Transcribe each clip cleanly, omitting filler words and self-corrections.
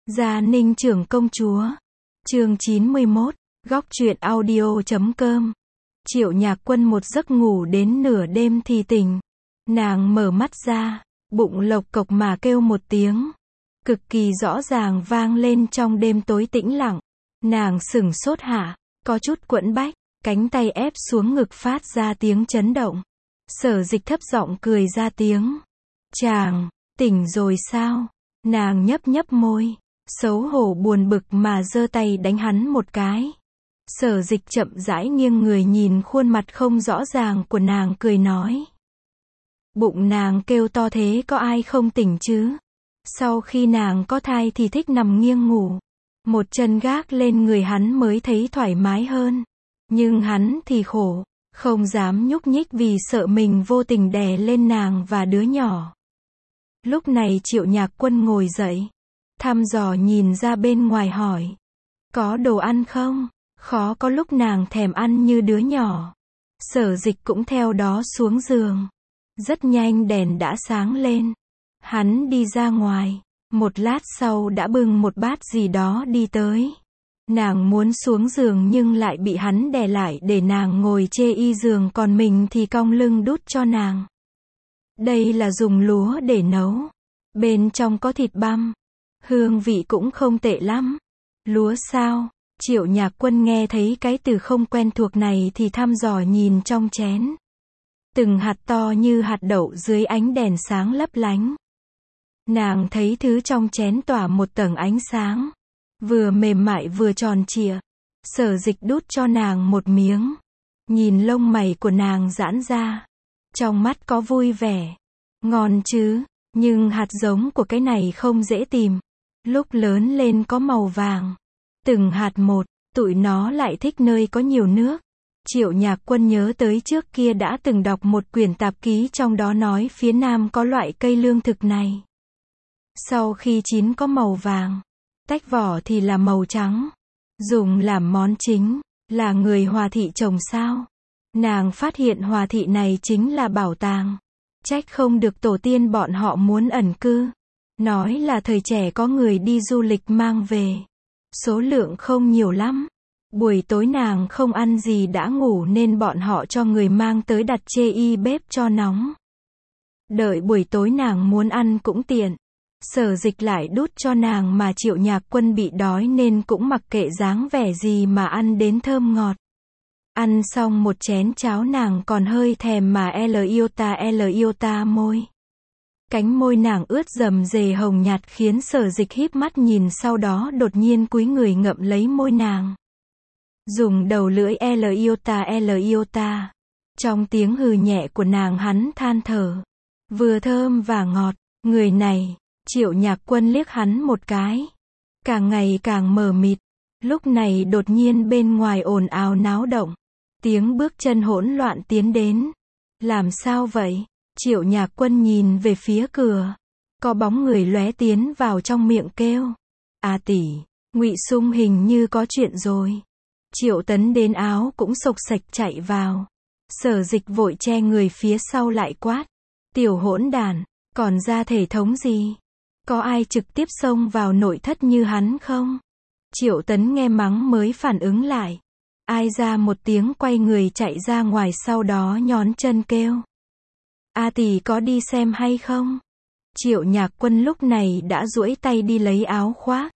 Gia Ninh trưởng công chúa. Chương 91, góc truyện audio.com. Triệu Nhạc Quân một giấc ngủ đến nửa đêm thì tỉnh. Nàng mở mắt ra, bụng lộc cộc mà kêu một tiếng. Cực kỳ rõ ràng vang lên trong đêm tối tĩnh lặng. Nàng sửng sốt hạ, có chút quẫn bách, cánh tay ép xuống ngực phát ra tiếng chấn động. Sở Dịch thấp giọng cười ra tiếng. Chàng, tỉnh rồi sao? Nàng nhấp nhấp môi, xấu hổ buồn bực mà giơ tay đánh hắn một cái. Sở Dịch chậm rãi nghiêng người nhìn khuôn mặt không rõ ràng của nàng cười nói. Bụng nàng kêu to thế có ai không tỉnh chứ? Sau khi nàng có thai thì thích nằm nghiêng ngủ. Một chân gác lên người hắn mới thấy thoải mái hơn. Nhưng hắn thì khổ, không dám nhúc nhích vì sợ mình vô tình đè lên nàng và đứa nhỏ. Lúc này Triệu Nhạc Quân ngồi dậy, thăm dò nhìn ra bên ngoài hỏi. Có đồ ăn không? Khó có lúc nàng thèm ăn như đứa nhỏ. Sở Dịch cũng theo đó xuống giường. Rất nhanh đèn đã sáng lên. Hắn đi ra ngoài. Một lát sau đã bưng một bát gì đó đi tới. Nàng muốn xuống giường nhưng lại bị hắn đè lại để nàng ngồi chê y giường, còn mình thì cong lưng đút cho nàng. Đây là dùng lúa để nấu. Bên trong có thịt băm. Hương vị cũng không tệ lắm. Lúa sao? Triệu Nhạc Quân nghe thấy cái từ không quen thuộc này thì thăm dò nhìn trong chén. Từng hạt to như hạt đậu dưới ánh đèn sáng lấp lánh. Nàng thấy thứ trong chén tỏa một tầng ánh sáng. Vừa mềm mại vừa tròn trịa. Sở Dịch đút cho nàng một miếng. Nhìn lông mày của nàng giãn ra. Trong mắt có vui vẻ. Ngon chứ, nhưng hạt giống của cái này không dễ tìm. Lúc lớn lên có màu vàng. Từng hạt một, tụi nó lại thích nơi có nhiều nước. Triệu Nhạc Quân nhớ tới trước kia đã từng đọc một quyển tạp ký trong đó nói phía Nam có loại cây lương thực này. Sau khi chín có màu vàng, tách vỏ thì là màu trắng. Dùng làm món chính, là người Hòa Thị trồng sao? Nàng phát hiện Hòa Thị này chính là bảo tàng. Trách không được tổ tiên bọn họ muốn ẩn cư. Nói là thời trẻ có người đi du lịch mang về. Số lượng không nhiều lắm. Buổi tối nàng không ăn gì đã ngủ nên bọn họ cho người mang tới đặt chê y bếp cho nóng. Đợi buổi tối nàng muốn ăn cũng tiện. Sở Dịch lại đút cho nàng mà Triệu Nhạc Quân bị đói nên cũng mặc kệ dáng vẻ gì mà ăn đến thơm ngọt. Ăn xong một chén cháo nàng còn hơi thèm mà L iota môi. Cánh môi nàng ướt rầm rề hồng nhạt khiến Sở Dịch híp mắt nhìn, sau đó đột nhiên cúi người ngậm lấy môi nàng. Dùng đầu lưỡi L iota. Trong tiếng hừ nhẹ của nàng hắn than thở. Vừa thơm và ngọt, người này. Triệu Nhạc Quân liếc hắn một cái. Càng ngày càng mờ mịt. Lúc này đột nhiên bên ngoài ồn ào náo động. Tiếng bước chân hỗn loạn tiến đến. Làm sao vậy? Triệu Nhạc Quân nhìn về phía cửa. Có bóng người lóe tiến vào trong miệng kêu. À tỷ, Ngụy Sung hình như có chuyện rồi. Triệu Tấn đến áo cũng xộc xạch chạy vào. Sở Dịch vội che người phía sau lại quát. Tiểu hỗn đản, còn ra thể thống gì? Có ai trực tiếp xông vào nội thất như hắn không? Triệu Tấn nghe mắng mới phản ứng lại. Ai ra một tiếng quay người chạy ra ngoài, sau đó nhón chân kêu. A tỷ có đi xem hay không? Triệu Nhạc Quân lúc này đã duỗi tay đi lấy áo khoác.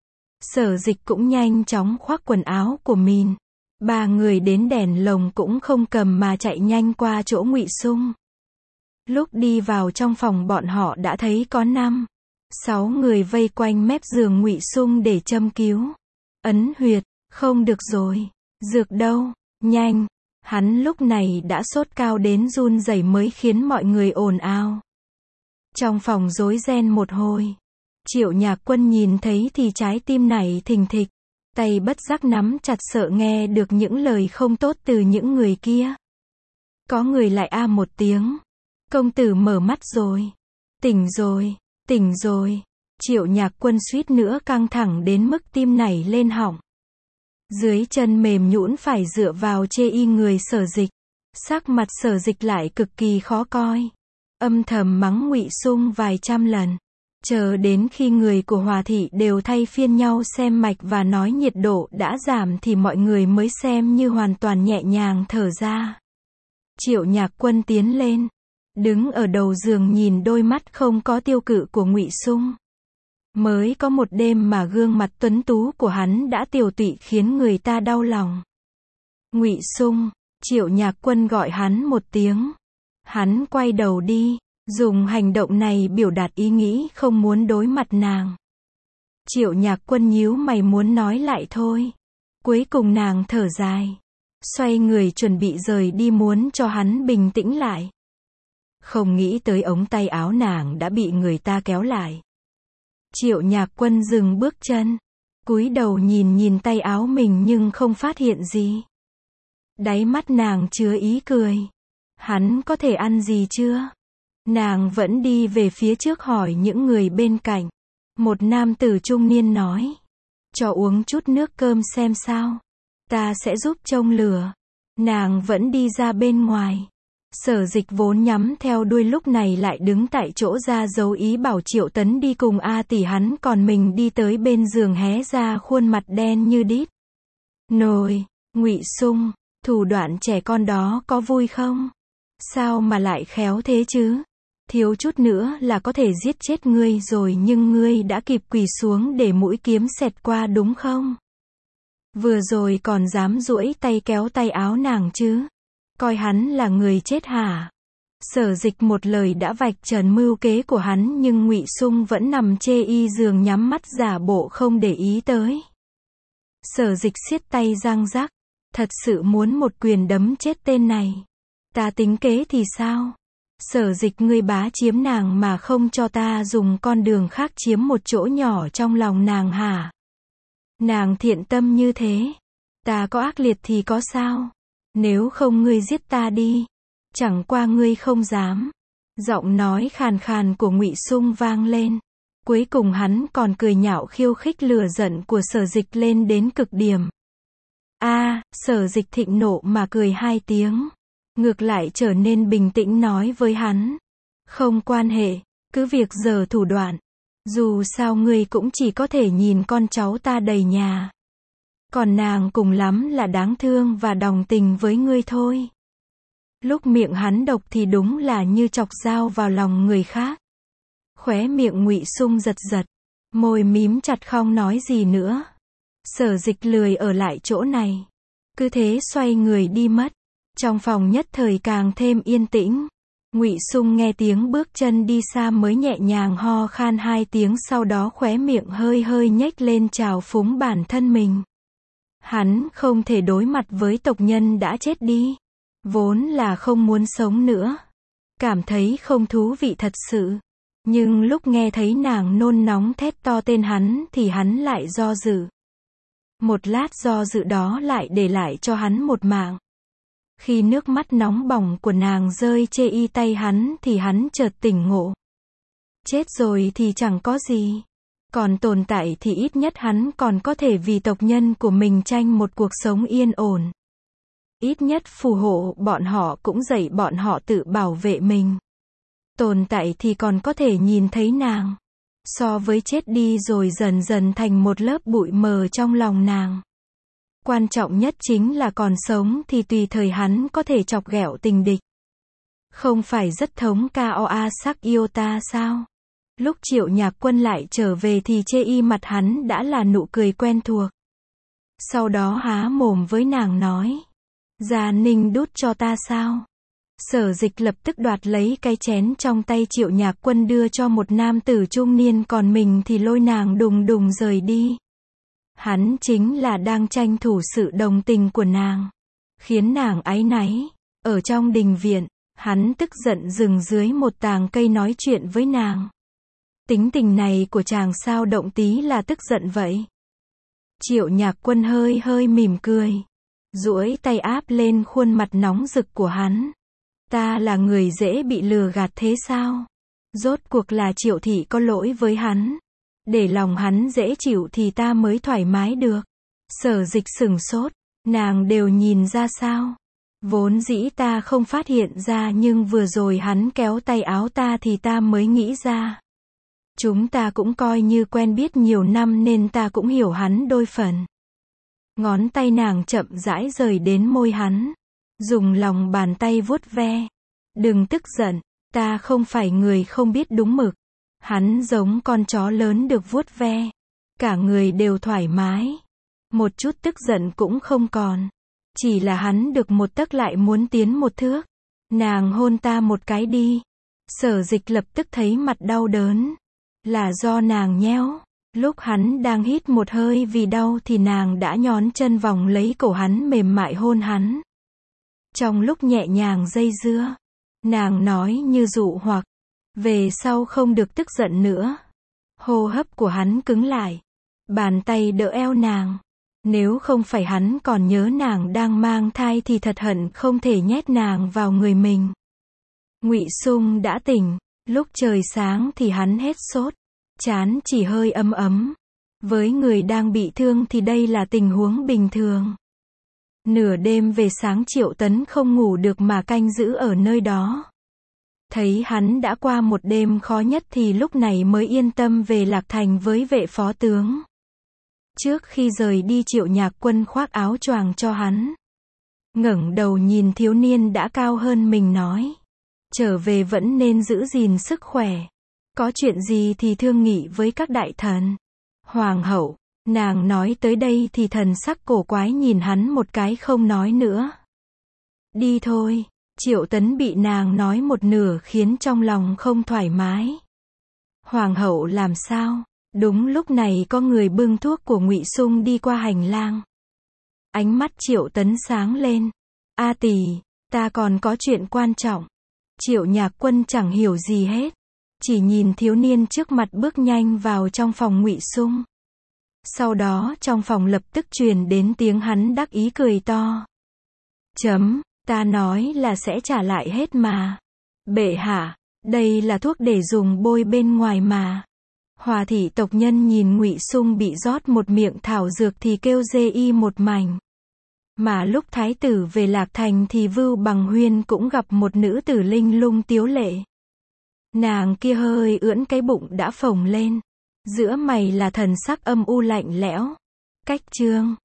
Sở Dịch cũng nhanh chóng khoác quần áo của mình. Ba người đến đèn lồng cũng không cầm mà chạy nhanh qua chỗ Ngụy Sung. Lúc đi vào trong phòng bọn họ đã thấy có 5-6 người vây quanh mép giường Ngụy Sung để châm cứu. Ấn huyệt, không được rồi. Dược đâu? Nhanh. Hắn lúc này đã sốt cao đến run rẩy mới khiến mọi người ồn ào. Trong phòng rối ren một hồi. Triệu Nhạc Quân nhìn thấy thì trái tim nảy thình thịch. Tay bất giác nắm chặt sợ nghe được những lời không tốt từ những người kia. Có người lại a một tiếng. Công tử mở mắt rồi. Tỉnh rồi, tỉnh rồi. Triệu Nhạc Quân suýt nữa căng thẳng đến mức tim nảy lên họng. Dưới chân mềm nhũn phải dựa vào chê y người Sở Dịch. Sắc mặt Sở Dịch lại cực kỳ khó coi. Âm thầm mắng Ngụy Sung vài trăm lần. Chờ đến khi người của Hòa thị đều thay phiên nhau xem mạch và nói nhiệt độ đã giảm thì mọi người mới xem như hoàn toàn nhẹ nhàng thở ra. Triệu Nhạc Quân tiến lên, đứng ở đầu giường nhìn đôi mắt không có tiêu cự của Ngụy Sung. Mới có một đêm mà gương mặt tuấn tú của hắn đã tiều tụy khiến người ta đau lòng. Ngụy Sung, Triệu Nhạc Quân gọi hắn một tiếng. Hắn quay đầu đi, dùng hành động này biểu đạt ý nghĩ không muốn đối mặt nàng. Triệu Nhạc Quân nhíu mày muốn nói lại thôi. Cuối cùng nàng thở dài, xoay người chuẩn bị rời đi muốn cho hắn bình tĩnh lại. Không nghĩ tới ống tay áo nàng đã bị người ta kéo lại. Triệu Nhạc Quân dừng bước chân, cúi đầu nhìn tay áo mình nhưng không phát hiện gì. Đáy mắt nàng chứa ý cười. Hắn có thể ăn gì chưa? Nàng vẫn đi về phía trước hỏi những người bên cạnh. Một nam tử trung niên nói, cho uống chút nước cơm xem sao. Ta sẽ giúp trông lửa. Nàng vẫn đi ra bên ngoài. Sở Dịch vốn nhắm theo đuôi lúc này lại đứng tại chỗ ra dấu ý bảo Triệu Tấn đi cùng A tỷ hắn, còn mình đi tới bên giường hé ra khuôn mặt đen như đít. Nồi, Ngụy Sung, thủ đoạn trẻ con đó có vui không? Sao mà lại khéo thế chứ? Thiếu chút nữa là có thể giết chết ngươi rồi nhưng ngươi đã kịp quỳ xuống để mũi kiếm xẹt qua đúng không? Vừa rồi còn dám duỗi tay kéo tay áo nàng chứ? Coi hắn là người chết hả? Sở Dịch một lời đã vạch trần mưu kế của hắn nhưng Ngụy Sung vẫn nằm chê y giường nhắm mắt giả bộ không để ý tới. Sở Dịch siết tay răng rắc, thật sự muốn một quyền đấm chết tên này. Ta tính kế thì sao? Sở Dịch ngươi bá chiếm nàng mà không cho ta dùng con đường khác chiếm một chỗ nhỏ trong lòng nàng hả? Nàng thiện tâm như thế, ta có ác liệt thì có sao? Nếu không ngươi giết ta đi. Chẳng qua ngươi không dám. Giọng nói khàn khàn của Ngụy Sung vang lên. Cuối cùng hắn còn cười nhạo khiêu khích lửa giận của Sở Dịch lên đến cực điểm. Sở Dịch thịnh nộ mà cười hai tiếng. Ngược lại trở nên bình tĩnh nói với hắn. Không quan hệ, cứ việc giở thủ đoạn. Dù sao ngươi cũng chỉ có thể nhìn con cháu ta đầy nhà. Còn nàng cùng lắm là đáng thương và đồng tình với ngươi thôi. Lúc miệng hắn độc thì đúng là như chọc dao vào lòng người khác. Khóe miệng Ngụy Sung giật giật, môi mím chặt không nói gì nữa. Sở Dịch lười ở lại chỗ này, cứ thế xoay người đi mất. Trong phòng nhất thời càng thêm yên tĩnh. Ngụy Sung nghe tiếng bước chân đi xa mới nhẹ nhàng ho khan hai tiếng, sau đó khóe miệng hơi hơi nhếch lên trào phúng bản thân mình. Hắn không thể đối mặt với tộc nhân đã chết đi. Vốn là không muốn sống nữa. Cảm thấy không thú vị thật sự. Nhưng lúc nghe thấy nàng nôn nóng thét to tên hắn thì hắn lại do dự. Một lát do dự đó lại để lại cho hắn một mạng. Khi nước mắt nóng bỏng của nàng rơi chê y tay hắn thì hắn chợt tỉnh ngộ. Chết rồi thì chẳng có gì. Còn tồn tại thì ít nhất hắn còn có thể vì tộc nhân của mình tranh một cuộc sống yên ổn. Ít nhất phù hộ bọn họ cũng dạy bọn họ tự bảo vệ mình. Tồn tại thì còn có thể nhìn thấy nàng. So với chết đi rồi dần dần thành một lớp bụi mờ trong lòng nàng. Quan trọng nhất chính là còn sống thì tùy thời hắn có thể chọc ghẹo tình địch. Không phải rất thống ca sắc yêu ta sao? Lúc Triệu Nhạc Quân lại trở về thì chê y mặt hắn đã là nụ cười quen thuộc. Sau đó há mồm với nàng nói. Gia Ninh đút cho ta sao? Sở Dịch lập tức đoạt lấy cái chén trong tay Triệu Nhạc Quân đưa cho một nam tử trung niên, còn mình thì lôi nàng đùng đùng rời đi. Hắn chính là đang tranh thủ sự đồng tình của nàng, khiến nàng áy náy. Ở trong đình viện, hắn tức giận dừng dưới một tàng cây nói chuyện với nàng. Tính tình này của chàng sao động tí là tức giận vậy? Triệu Nhạc Quân hơi hơi mỉm cười, duỗi tay áp lên khuôn mặt nóng rực của hắn. Ta là người dễ bị lừa gạt thế sao? Rốt cuộc là Triệu thị có lỗi với hắn. Để lòng hắn dễ chịu thì ta mới thoải mái được. Sở Dịch sừng sốt, nàng đều nhìn ra sao? Vốn dĩ ta không phát hiện ra nhưng vừa rồi hắn kéo tay áo ta thì ta mới nghĩ ra. Chúng ta cũng coi như quen biết nhiều năm nên ta cũng hiểu hắn đôi phần. Ngón tay nàng chậm rãi rời đến môi hắn. Dùng lòng bàn tay vuốt ve. Đừng tức giận, ta không phải người không biết đúng mực. Hắn giống con chó lớn được vuốt ve. Cả người đều thoải mái. Một chút tức giận cũng không còn. Chỉ là hắn được một tấc lại muốn tiến một thước. Nàng hôn ta một cái đi. Sở Dịch lập tức thấy mặt đau đớn. Là do nàng nhéo. Lúc hắn đang hít một hơi vì đau thì nàng đã nhón chân vòng lấy cổ hắn mềm mại hôn hắn. Trong lúc nhẹ nhàng dây dưa, nàng nói như dụ hoặc, về sau không được tức giận nữa. Hô hấp của hắn cứng lại. Bàn tay đỡ eo nàng. Nếu không phải hắn còn nhớ nàng đang mang thai thì thật hận không thể nhét nàng vào người mình. Ngụy Sung đã tỉnh. Lúc trời sáng thì hắn hết sốt. Trán chỉ hơi ấm ấm. Với người đang bị thương thì đây là tình huống bình thường. Nửa đêm về sáng Triệu Tấn không ngủ được mà canh giữ ở nơi đó. Thấy hắn đã qua một đêm khó nhất thì lúc này mới yên tâm về Lạc Thành với vệ phó tướng. Trước khi rời đi Triệu Nhạc Quân khoác áo choàng cho hắn. Ngẩng đầu nhìn thiếu niên đã cao hơn mình nói. Trở về vẫn nên giữ gìn sức khỏe. Có chuyện gì thì thương nghị với các đại thần. Hoàng hậu, nàng nói tới đây thì thần sắc cổ quái nhìn hắn một cái không nói nữa. Đi thôi. Triệu Tấn bị nàng nói một nửa khiến trong lòng không thoải mái. Hoàng hậu làm sao? Đúng lúc này có người bưng thuốc của Ngụy Sung đi qua hành lang. Ánh mắt Triệu Tấn sáng lên. A tỷ, ta còn có chuyện quan trọng. Triệu Nhạc Quân chẳng hiểu gì hết. Chỉ nhìn thiếu niên trước mặt bước nhanh vào trong phòng Ngụy Sung. Sau đó trong phòng lập tức truyền đến tiếng hắn đắc ý cười to. Ta nói là sẽ trả lại hết mà. Bệ hạ, đây là thuốc để dùng bôi bên ngoài mà. Hòa thị tộc nhân nhìn Ngụy Sung bị rót một miệng thảo dược thì kêu dê y một mảnh. Mà lúc thái tử về Lạc Thành thì Vưu Bằng Huyên cũng gặp một nữ tử linh lung tiếu lệ. Nàng kia hơi ưỡn cái bụng đã phồng lên. Giữa mày là thần sắc âm u lạnh lẽo. Cách chương